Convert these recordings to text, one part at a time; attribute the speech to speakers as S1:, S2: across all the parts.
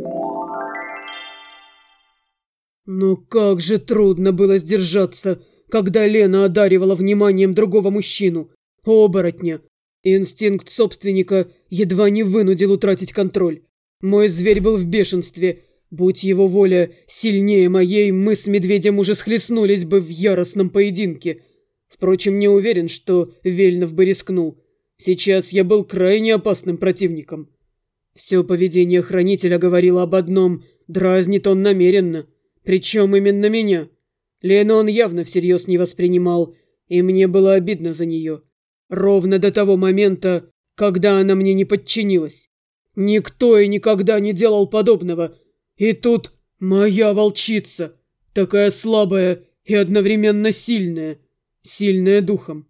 S1: Но как же трудно было сдержаться, когда Лена одаривала вниманием другого мужчину, оборотня. Инстинкт собственника едва не вынудил утратить контроль. Мой зверь был в бешенстве. Будь его воля сильнее моей, мы с медведем уже схлестнулись бы в яростном поединке. Впрочем, не уверен, что Вельнов бы рискнул. Сейчас я был крайне опасным противником. Все поведение хранителя говорило об одном: дразнит он намеренно. Причем именно меня. Лену он явно всерьез не воспринимал, и мне было обидно за нее. Ровно до того момента, когда она мне не подчинилась. Никто и никогда не делал подобного. И тут моя волчица, такая слабая и одновременно сильная. Сильная духом.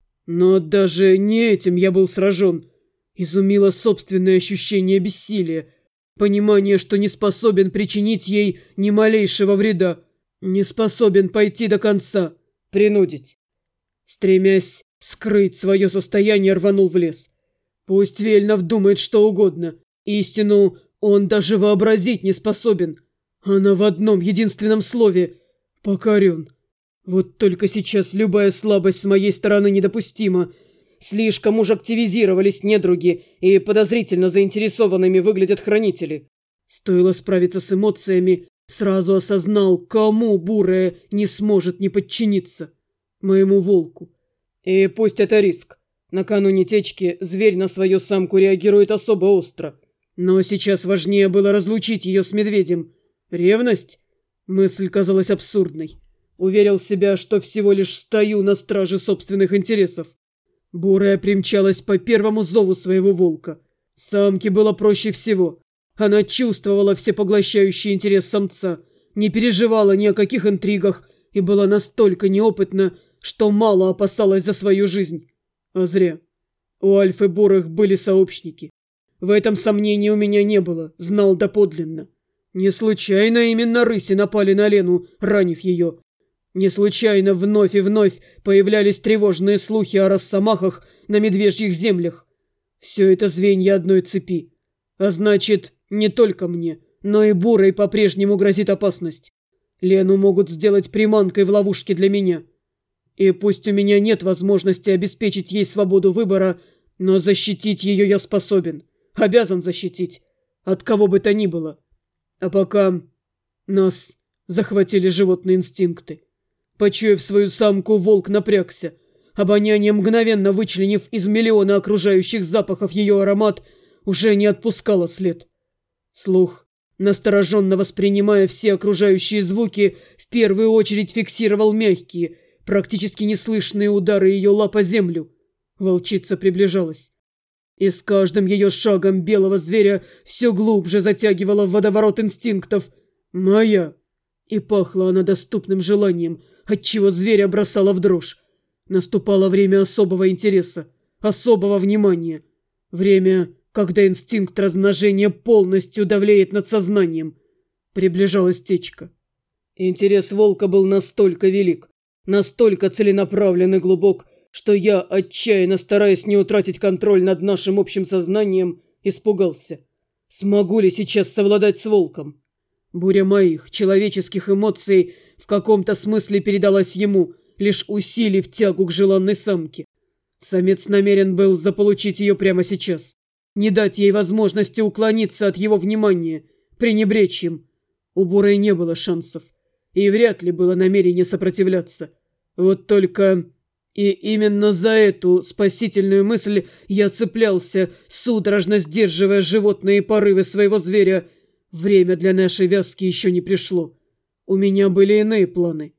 S1: Но даже не этим я был сражен. Изумило собственное ощущение бессилия. Понимание, что не способен причинить ей ни малейшего вреда. Не способен пойти до конца. Принудить. Стремясь скрыть свое состояние, рванул в лес. Пусть Вельнов думает что угодно. Истину он даже вообразить не способен. Она в одном единственном слове — покорен. Вот только сейчас любая слабость с моей стороны недопустима. Слишком уж активизировались недруги, и подозрительно заинтересованными выглядят хранители. Стоило справиться с эмоциями, сразу осознал, кому бурая не сможет не подчиниться. Моему волку. И пусть это риск. Накануне течки зверь на свою самку реагирует особо остро. Но сейчас важнее было разлучить ее с медведем. Ревность? Мысль казалась абсурдной. Уверил себя, что всего лишь стою на страже собственных интересов. Бурая примчалась по первому зову своего волка. Самке было проще всего. Она чувствовала всепоглощающий интерес самца, не переживала ни о каких интригах и была настолько неопытна, что мало опасалась за свою жизнь. А зря. У альфы бурых были сообщники. В этом сомнений у меня не было, знал доподлинно. Не случайно именно рыси напали на Лену, ранив ее. Не случайно вновь и вновь появлялись тревожные слухи о росомахах на медвежьих землях. Все это звенья одной цепи. А значит, не только мне, но и бурой по-прежнему грозит опасность. Лену могут сделать приманкой в ловушке для меня. И пусть у меня нет возможности обеспечить ей свободу выбора, но защитить ее я способен. Обязан защитить. От кого бы то ни было. А пока нас захватили животные инстинкты. Почуяв свою самку, волк напрягся. Обоняние, мгновенно вычленив из миллиона окружающих запахов ее аромат, уже не отпускало след. Слух, настороженно воспринимая все окружающие звуки, в первую очередь фиксировал мягкие, практически неслышные удары ее лап о землю. Волчица приближалась. И с каждым ее шагом белого зверя все глубже затягивала в водоворот инстинктов. Моя. И пахла она доступным желанием, отчего зверя бросала в дрожь. Наступало время особого интереса, особого внимания. Время, когда инстинкт размножения полностью давлеет над сознанием. Приближалась течка. Интерес волка был настолько велик, настолько целенаправлен и глубок, что я, отчаянно стараясь не утратить контроль над нашим общим сознанием, испугался. Смогу ли сейчас совладать с волком? Буря моих человеческих эмоций в каком-то смысле передалась ему, лишь усилив тягу к желанной самке. Самец намерен был заполучить ее прямо сейчас, не дать ей возможности уклониться от его внимания, пренебречь им. У бурой не было шансов, и вряд ли было намерение сопротивляться. Вот только... И именно за эту спасительную мысль я цеплялся, судорожно сдерживая животные порывы своего зверя. Время для нашей вязки еще не пришло. У меня были иные планы.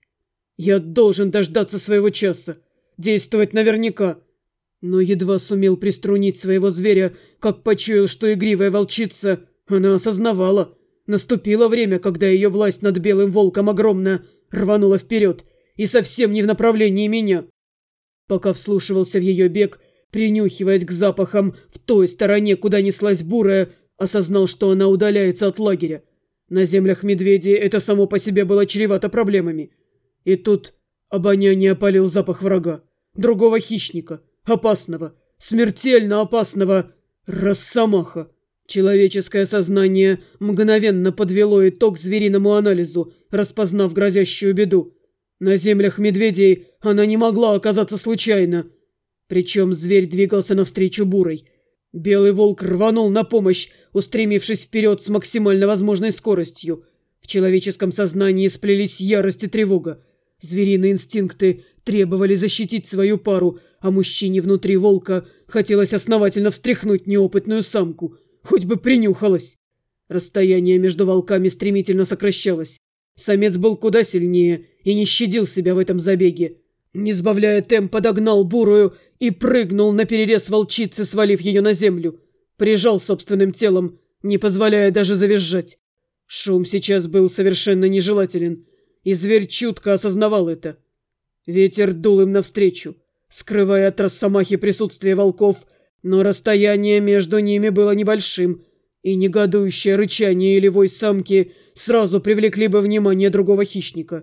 S1: Я должен дождаться своего часа, действовать наверняка. Но едва сумел приструнить своего зверя, как почуял, что игривая волчица, она осознавала. Наступило время, когда ее власть над белым волком огромно рванула вперед, и совсем не в направлении меня. Пока вслушивался в ее бег, принюхиваясь к запахам в той стороне, куда неслась бурая, осознал, что она удаляется от лагеря. На землях медведей это само по себе было чревато проблемами. И тут обоняние опалил запах врага, другого хищника, опасного, смертельно опасного росомаха. Человеческое сознание мгновенно подвело итог звериному анализу, распознав грозящую беду. На землях медведей она не могла оказаться случайно. Причем зверь двигался навстречу бурой. Белый волк рванул на помощь, устремившись вперед с максимально возможной скоростью. В человеческом сознании сплелись ярость и тревога. Звериные инстинкты требовали защитить свою пару, а мужчине внутри волка хотелось основательно встряхнуть неопытную самку. Хоть бы принюхалась. Расстояние между волками стремительно сокращалось. Самец был куда сильнее и не щадил себя в этом забеге. Не сбавляя темпа, догнал бурую и прыгнул наперерез волчицы, свалив ее на землю. Прижал собственным телом, не позволяя даже завизжать. Шум сейчас был совершенно нежелателен, и зверь чутко осознавал это. Ветер дул им навстречу, скрывая от росомахи присутствие волков, но расстояние между ними было небольшим, и негодующее рычание и вой самки сразу привлекли бы внимание другого хищника.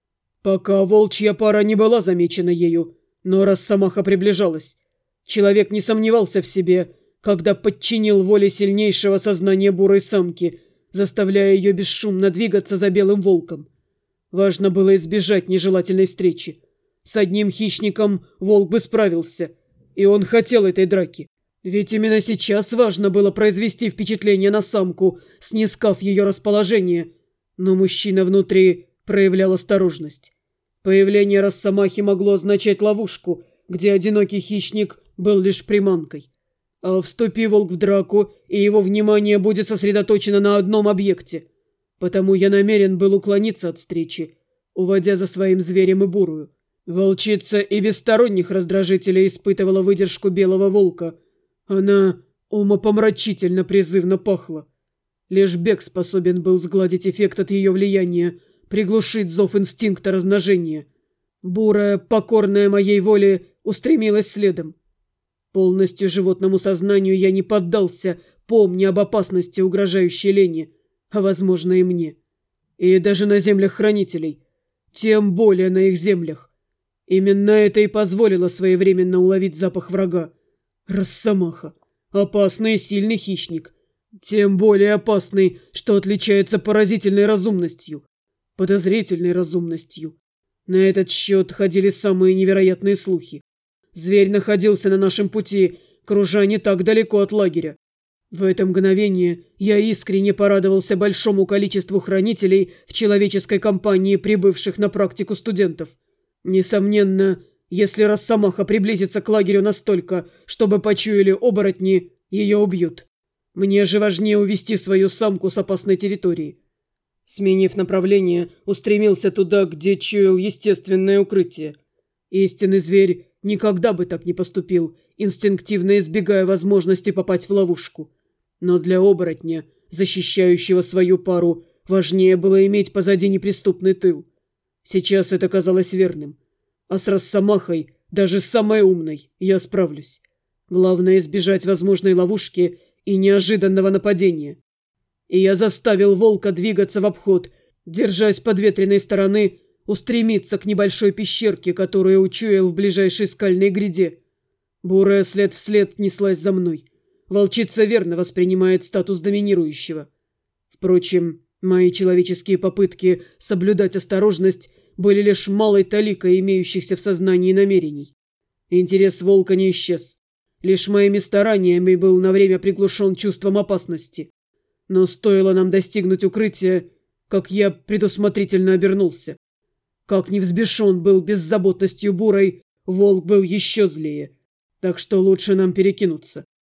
S1: Пока волчья пара не была замечена ею, но росомаха приближалась. Человек не сомневался в себе, когда подчинил воле сильнейшего сознания бурой самки, заставляя ее бесшумно двигаться за белым волком. Важно было избежать нежелательной встречи. С одним хищником волк бы справился, и он хотел этой драки. Ведь именно сейчас важно было произвести впечатление на самку, снискав ее расположение. Но мужчина внутри проявлял осторожность. Появление росомахи могло означать ловушку, где одинокий хищник был лишь приманкой. А вступи волк в драку, и его внимание будет сосредоточено на одном объекте. Потому я намерен был уклониться от встречи, уводя за своим зверем и бурую. Волчица и без сторонних раздражителей испытывала выдержку белого волка. Она умопомрачительно призывно пахла. Лишь бег способен был сгладить эффект от ее влияния, приглушить зов инстинкта размножения. Бурая, покорная моей воле, устремилась следом. Полностью животному сознанию я не поддался, помня об опасности, угрожающей Лене, а, возможно, и мне. И даже на землях хранителей. Тем более на их землях. Именно это и позволило своевременно уловить запах врага. Росомаха. Опасный и сильный хищник. Тем более опасный, что отличается поразительной разумностью. Подозрительной разумностью. На этот счет ходили самые невероятные слухи. Зверь находился на нашем пути, кружа не так далеко от лагеря. В это мгновение я искренне порадовался большому количеству хранителей в человеческой компании, прибывших на практику студентов. Несомненно, если росомаха приблизится к лагерю настолько, чтобы почуяли оборотни, ее убьют. Мне же важнее увести свою самку с опасной территории. Сменив направление, устремился туда, где чуял естественное укрытие. Истинный зверь никогда бы так не поступил, инстинктивно избегая возможности попасть в ловушку. Но для оборотня, защищающего свою пару, важнее было иметь позади неприступный тыл. Сейчас это казалось верным. А с росомахой, даже самой умной, я справлюсь. Главное избежать возможной ловушки и неожиданного нападения. И я заставил волка двигаться в обход, держась подветренной стороны, устремиться к небольшой пещерке, которую учуял в ближайшей скальной гряде. Бурая след вслед неслась за мной. Волчица верно воспринимает статус доминирующего. Впрочем, мои человеческие попытки соблюдать осторожность были лишь малой таликой имеющихся в сознании намерений. Интерес волка не исчез. Лишь моими стараниями был на время приглушен чувством опасности. Но стоило нам достигнуть укрытия, как я предусмотрительно обернулся. Как не взбешен был беззаботностью бурой, волк был еще злее. Так что лучше нам перекинуться.